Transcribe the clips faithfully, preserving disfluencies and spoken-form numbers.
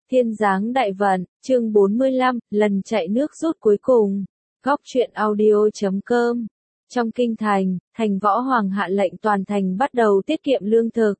Thiên giáng đại vận, chương bốn mươi lăm, lần chạy nước rút cuối cùng. Góc truyện audio chấm com. Trong kinh thành, thành võ hoàng hạ lệnh toàn thành bắt đầu tiết kiệm lương thực.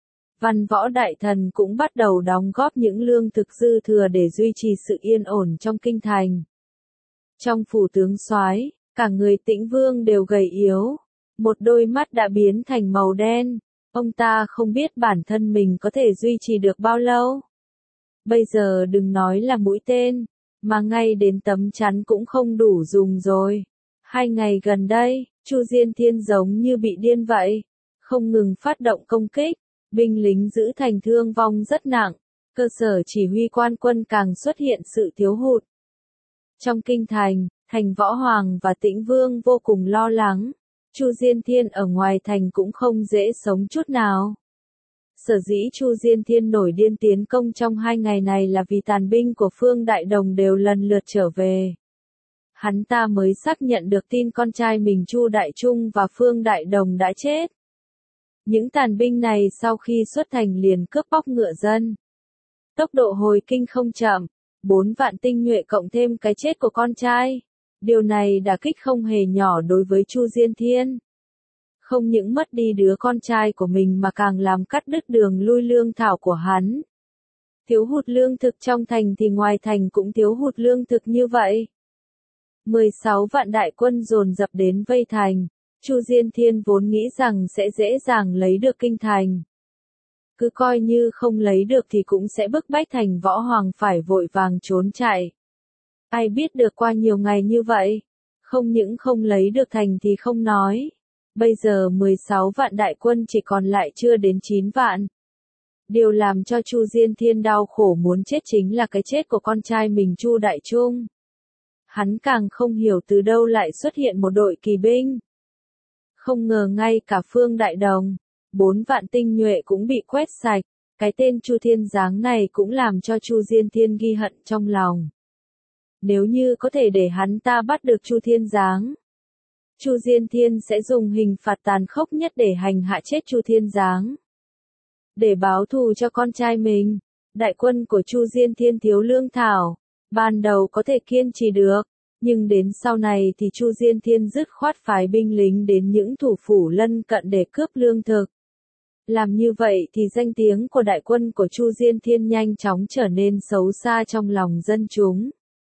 Văn võ đại thần cũng bắt đầu đóng góp những lương thực dư thừa để duy trì sự yên ổn trong kinh thành. Trong phủ tướng soái, cả người Tĩnh Vương đều gầy yếu, một đôi mắt đã biến thành màu đen, ông ta không biết bản thân mình có thể duy trì được bao lâu. Bây giờ đừng nói là mũi tên, mà ngay đến tấm chắn cũng không đủ dùng rồi. Hai ngày gần đây, Chu Diên Thiên giống như bị điên vậy, không ngừng phát động công kích, binh lính giữ thành thương vong rất nặng, cơ sở chỉ huy quan quân càng xuất hiện sự thiếu hụt. Trong kinh thành, thành Võ Hoàng và Tĩnh Vương vô cùng lo lắng, Chu Diên Thiên ở ngoài thành cũng không dễ sống chút nào. Sở dĩ Chu Diên Thiên nổi điên tiến công trong hai ngày này là vì tàn binh của Phương Đại Đồng đều lần lượt trở về. Hắn ta mới xác nhận được tin con trai mình Chu Đại Trung và Phương Đại Đồng đã chết. Những tàn binh này sau khi xuất thành liền cướp bóc ngựa dân. Tốc độ hồi kinh không chậm, bốn vạn tinh nhuệ cộng thêm cái chết của con trai. Điều này đả kích không hề nhỏ đối với Chu Diên Thiên. Không những mất đi đứa con trai của mình mà càng làm cắt đứt đường lui lương thảo của hắn. Thiếu hụt lương thực trong thành thì ngoài thành cũng thiếu hụt lương thực như vậy. mười sáu vạn đại quân dồn dập đến vây thành, Chu Diên Thiên vốn nghĩ rằng sẽ dễ dàng lấy được kinh thành. Cứ coi như không lấy được thì cũng sẽ bức bách thành Võ Hoàng phải vội vàng trốn chạy. Ai biết được qua nhiều ngày như vậy, không những không lấy được thành thì không nói. Bây giờ mười sáu vạn đại quân chỉ còn lại chưa đến chín vạn. Điều làm cho Chu Diên Thiên đau khổ muốn chết chính là cái chết của con trai mình Chu Đại Trung. Hắn càng không hiểu từ đâu lại xuất hiện một đội kỳ binh. Không ngờ ngay cả Phương Đại Đồng, bốn vạn tinh nhuệ cũng bị quét sạch, cái tên Chu Thiên Giáng này cũng làm cho Chu Diên Thiên ghi hận trong lòng. Nếu như có thể để hắn ta bắt được Chu Thiên Giáng, Chu Diên Thiên sẽ dùng hình phạt tàn khốc nhất để hành hạ chết Chu Thiên Giáng. Để báo thù cho con trai mình, đại quân của Chu Diên Thiên thiếu lương thảo, ban đầu có thể kiên trì được, nhưng đến sau này thì Chu Diên Thiên dứt khoát phái binh lính đến những thủ phủ lân cận để cướp lương thực. Làm như vậy thì danh tiếng của đại quân của Chu Diên Thiên nhanh chóng trở nên xấu xa trong lòng dân chúng.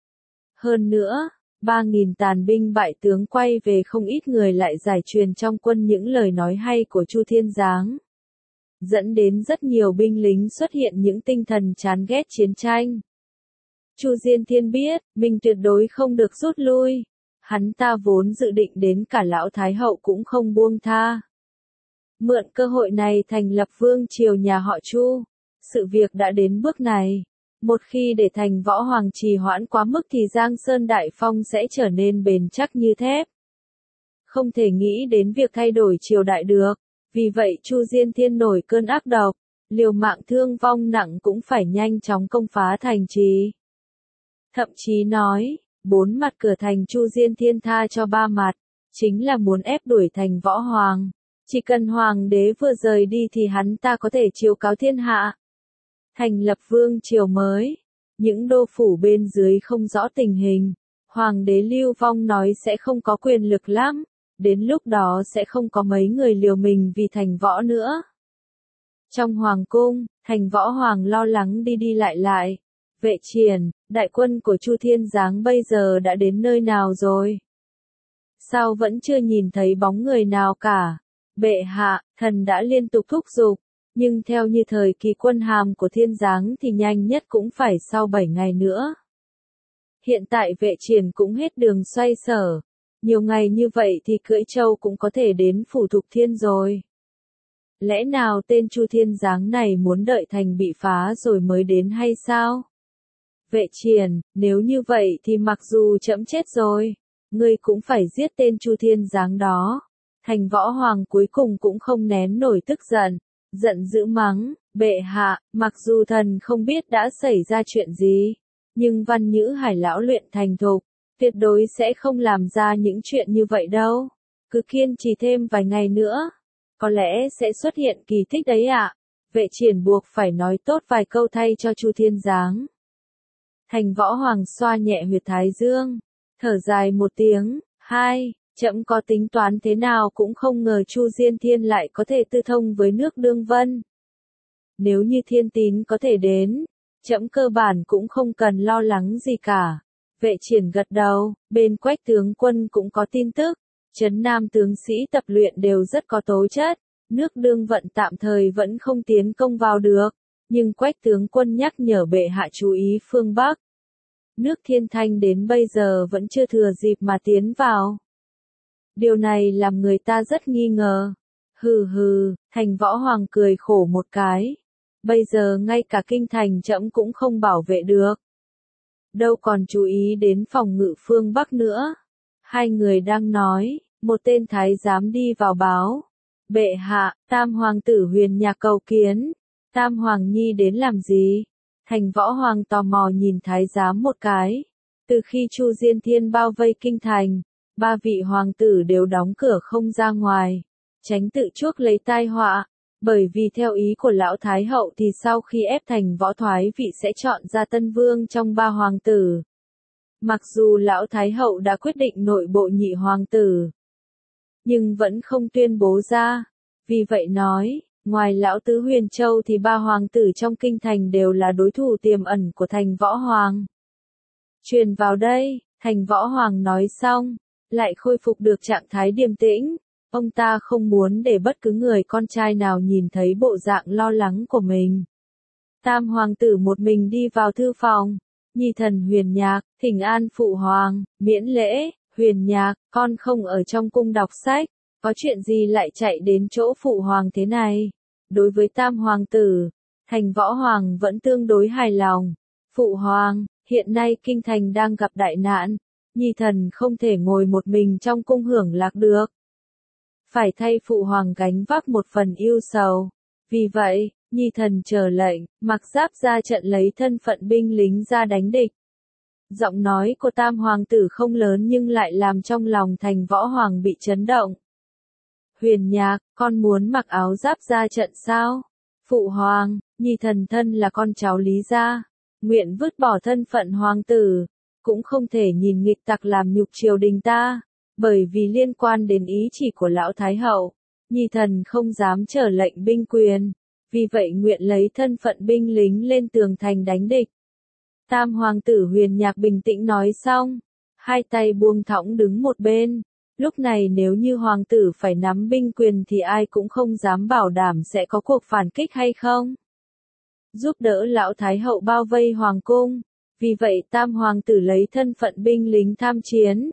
Hơn nữa, ba nghìn tàn binh bại tướng quay về không ít người lại giải truyền trong quân những lời nói hay của Chu Thiên Giáng. Dẫn đến rất nhiều binh lính xuất hiện những tinh thần chán ghét chiến tranh. Chu Diên Thiên biết, mình tuyệt đối không được rút lui. Hắn ta vốn dự định đến cả lão Thái Hậu cũng không buông tha. Mượn cơ hội này thành lập vương triều nhà họ Chu. Sự việc đã đến bước này. Một khi để thành Võ Hoàng trì hoãn quá mức thì Giang Sơn Đại Phong sẽ trở nên bền chắc như thép. Không thể nghĩ đến việc thay đổi triều đại được, vì vậy Chu Diên Thiên nổi cơn ác độc, liều mạng thương vong nặng cũng phải nhanh chóng công phá thành trì. Thậm chí nói, bốn mặt cửa thành Chu Diên Thiên tha cho ba mặt, chính là muốn ép đuổi thành Võ Hoàng. Chỉ cần Hoàng đế vừa rời đi thì hắn ta có thể chiếu cáo thiên hạ. Thành lập vương triều mới, những đô phủ bên dưới không rõ tình hình, Hoàng đế Lưu Vong nói sẽ không có quyền lực lắm, đến lúc đó sẽ không có mấy người liều mình vì thành võ nữa. Trong hoàng cung, thành Võ Hoàng lo lắng đi đi lại lại, Vệ Triển, đại quân của Chu Thiên Giáng bây giờ đã đến nơi nào rồi? Sao vẫn chưa nhìn thấy bóng người nào cả? Bệ hạ, thần đã liên tục thúc giục. Nhưng theo như thời kỳ quân hàm của Thiên Giáng thì nhanh nhất cũng phải sau bảy ngày nữa. Hiện tại Vệ Triển cũng hết đường xoay sở. Nhiều ngày như vậy thì cưỡi trâu cũng có thể đến phủ Thục Thiên rồi. Lẽ nào tên Chu Thiên Giáng này muốn đợi thành bị phá rồi mới đến hay sao? Vệ Triển, nếu như vậy thì mặc dù trẫm chết rồi, ngươi cũng phải giết tên Chu Thiên Giáng đó. Thành Võ Hoàng cuối cùng cũng không nén nổi tức giận. Giận dữ mắng, bệ hạ, mặc dù thần không biết đã xảy ra chuyện gì, nhưng Văn Nhữ Hải lão luyện thành thục, tuyệt đối sẽ không làm ra những chuyện như vậy đâu. Cứ kiên trì thêm vài ngày nữa, có lẽ sẽ xuất hiện kỳ tích đấy ạ. Vệ Triển buộc phải nói tốt vài câu thay cho Chu Thiên Giáng. Thành Võ Hoàng xoa nhẹ huyệt thái dương, thở dài một tiếng, hai, trẫm có tính toán thế nào cũng không ngờ Chu Diên Thiên lại có thể tư thông với nước Đương Vân. Nếu như Thiên Tín có thể đến, trẫm cơ bản cũng không cần lo lắng gì cả. Vệ Triển gật đầu, bên Quách tướng quân cũng có tin tức, Trấn Nam tướng sĩ tập luyện đều rất có tố chất, nước Đương Vận tạm thời vẫn không tiến công vào được, nhưng Quách tướng quân nhắc nhở bệ hạ chú ý phương Bắc. Nước Thiên Thanh đến bây giờ vẫn chưa thừa dịp mà tiến vào. Điều này làm người ta rất nghi ngờ. Hừ hừ, Thành Võ Hoàng cười khổ một cái. Bây giờ ngay cả kinh thành trẫm cũng không bảo vệ được. Đâu còn chú ý đến phòng ngự phương Bắc nữa. Hai người đang nói, một tên thái giám đi vào báo. Bệ hạ, Tam Hoàng tử Huyền Nhạc cầu kiến. Tam Hoàng nhi đến làm gì? Thành Võ Hoàng tò mò nhìn thái giám một cái. Từ khi Chu Diên Thiên bao vây kinh thành, ba vị hoàng tử đều đóng cửa không ra ngoài, tránh tự chuốc lấy tai họa. Bởi vì theo ý của lão Thái hậu thì sau khi ép Thành Võ thoái vị sẽ chọn ra tân vương trong ba hoàng tử. Mặc dù lão Thái hậu đã quyết định nội bộ nhị hoàng tử, nhưng vẫn không tuyên bố ra. Vì vậy nói, ngoài lão tứ Huyền Châu thì ba hoàng tử trong kinh thành đều là đối thủ tiềm ẩn của Thành Võ Hoàng. Truyền vào đây, Thành Võ Hoàng nói xong, lại khôi phục được trạng thái điềm tĩnh. Ông ta không muốn để bất cứ người con trai nào nhìn thấy bộ dạng lo lắng của mình. Tam hoàng tử một mình đi vào thư phòng. Nhi thần Huyền Nhạc, thỉnh an phụ hoàng, miễn lễ. Huyền Nhạc, con không ở trong cung đọc sách, có chuyện gì lại chạy đến chỗ phụ hoàng thế này? Đối với tam hoàng tử, Thành Võ Hoàng vẫn tương đối hài lòng. Phụ hoàng, hiện nay kinh thành đang gặp đại nạn, nhi thần không thể ngồi một mình trong cung hưởng lạc được. Phải thay phụ hoàng gánh vác một phần ưu sầu. Vì vậy, nhi thần chờ lệnh, mặc giáp ra trận lấy thân phận binh lính ra đánh địch. Giọng nói của tam hoàng tử không lớn nhưng lại làm trong lòng Thành Võ Hoàng bị chấn động. Huyền Nhạc, con muốn mặc áo giáp ra trận sao? Phụ hoàng, nhi thần thân là con cháu Lý gia, nguyện vứt bỏ thân phận hoàng tử, cũng không thể nhìn nghịch tặc làm nhục triều đình ta, bởi vì liên quan đến ý chỉ của lão Thái hậu, nhi thần không dám trở lệnh binh quyền, vì vậy nguyện lấy thân phận binh lính lên tường thành đánh địch. Tam hoàng tử Huyền Nhạc bình tĩnh nói xong, hai tay buông thõng đứng một bên. Lúc này nếu như hoàng tử phải nắm binh quyền thì ai cũng không dám bảo đảm sẽ có cuộc phản kích hay không. Giúp đỡ lão Thái hậu bao vây hoàng cung, vì vậy tam hoàng tử lấy thân phận binh lính tham chiến.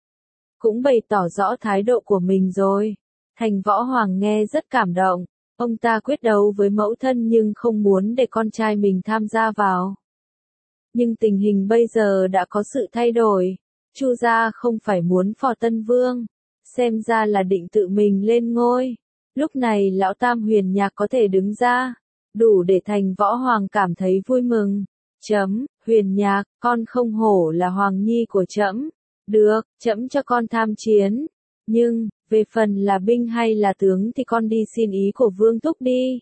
Cũng bày tỏ rõ thái độ của mình rồi. Thành Võ Hoàng nghe rất cảm động, ông ta quyết đấu với mẫu thân nhưng không muốn để con trai mình tham gia vào. Nhưng tình hình bây giờ đã có sự thay đổi. Chu gia không phải muốn phò tân vương, xem ra là định tự mình lên ngôi. Lúc này lão Tam Huyền Nhạc có thể đứng ra, đủ để Thành Võ Hoàng cảm thấy vui mừng. Chấm, Huyền Nhạc, con không hổ là hoàng nhi của trẫm. Được, trẫm cho con tham chiến. Nhưng, về phần là binh hay là tướng thì con đi xin ý của Vương Thúc đi.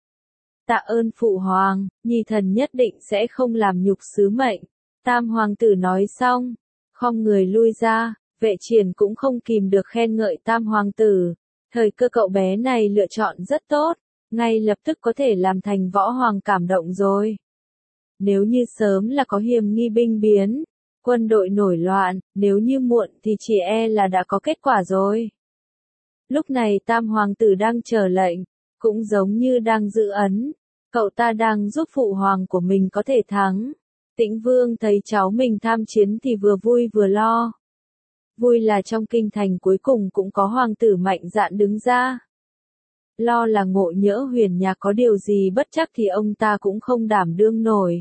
Tạ ơn phụ hoàng, nhi thần nhất định sẽ không làm nhục sứ mệnh. Tam hoàng tử nói xong, khom người lui ra, Vệ Triển cũng không kìm được khen ngợi tam hoàng tử. Thời cơ cậu bé này lựa chọn rất tốt, ngay lập tức có thể làm Thành Võ Hoàng cảm động rồi. Nếu như sớm là có hiểm nghi binh biến, quân đội nổi loạn, nếu như muộn thì chỉ e là đã có kết quả rồi. Lúc này tam hoàng tử đang chờ lệnh, cũng giống như đang giữ ấn, cậu ta đang giúp phụ hoàng của mình có thể thắng. Tĩnh Vương thấy cháu mình tham chiến thì vừa vui vừa lo. Vui là trong kinh thành cuối cùng cũng có hoàng tử mạnh dạn đứng ra. Lo là ngộ nhỡ Huyền Nhạc có điều gì bất chắc thì ông ta cũng không đảm đương nổi.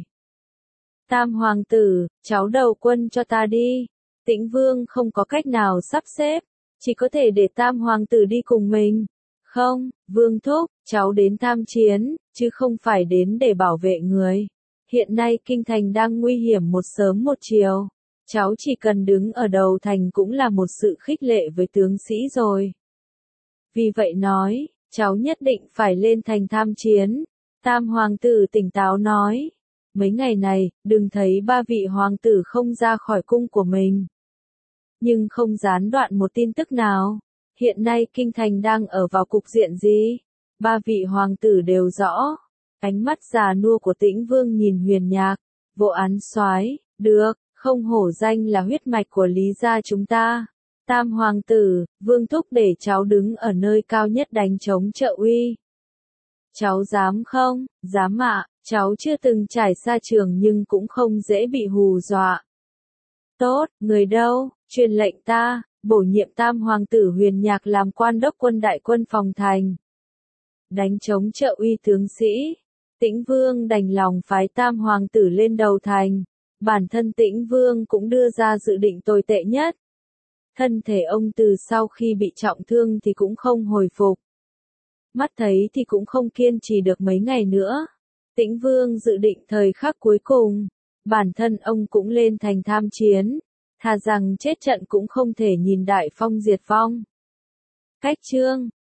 Tam hoàng tử, cháu đầu quân cho ta đi. Tĩnh Vương không có cách nào sắp xếp, chỉ có thể để tam hoàng tử đi cùng mình. Không, Vương Thúc, cháu đến tham chiến, chứ không phải đến để bảo vệ người. Hiện nay kinh thành đang nguy hiểm một sớm một chiều. Cháu chỉ cần đứng ở đầu thành cũng là một sự khích lệ với tướng sĩ rồi. Vì vậy nói, cháu nhất định phải lên thành tham chiến. Tam hoàng tử tỉnh táo nói. Mấy ngày này, đừng thấy ba vị hoàng tử không ra khỏi cung của mình. Nhưng không gián đoạn một tin tức nào. Hiện nay kinh thành đang ở vào cục diện gì? Ba vị hoàng tử đều rõ. Ánh mắt già nua của Tĩnh Vương nhìn Huyền Nhạc. Vô Án soái, được, không hổ danh là huyết mạch của Lý gia chúng ta. Tam hoàng tử, Vương thúc để cháu đứng ở nơi cao nhất đánh chống trợ uy. Cháu dám không? Dám ạ, cháu chưa từng trải xa trường nhưng cũng không dễ bị hù dọa. Tốt, người đâu, truyền lệnh ta, bổ nhiệm Tam hoàng tử Huyền Nhạc làm quan đốc quân đại quân phòng thành. Đánh chống trợ uy tướng sĩ. Tĩnh Vương đành lòng phái Tam hoàng tử lên đầu thành. Bản thân Tĩnh Vương cũng đưa ra dự định tồi tệ nhất. Thân thể ông từ sau khi bị trọng thương thì cũng không hồi phục. Mắt thấy thì cũng không kiên trì được mấy ngày nữa. Tĩnh Vương dự định thời khắc cuối cùng. Bản thân ông cũng lên thành tham chiến. Thà rằng chết trận cũng không thể nhìn Đại Phong diệt vong. Cách chương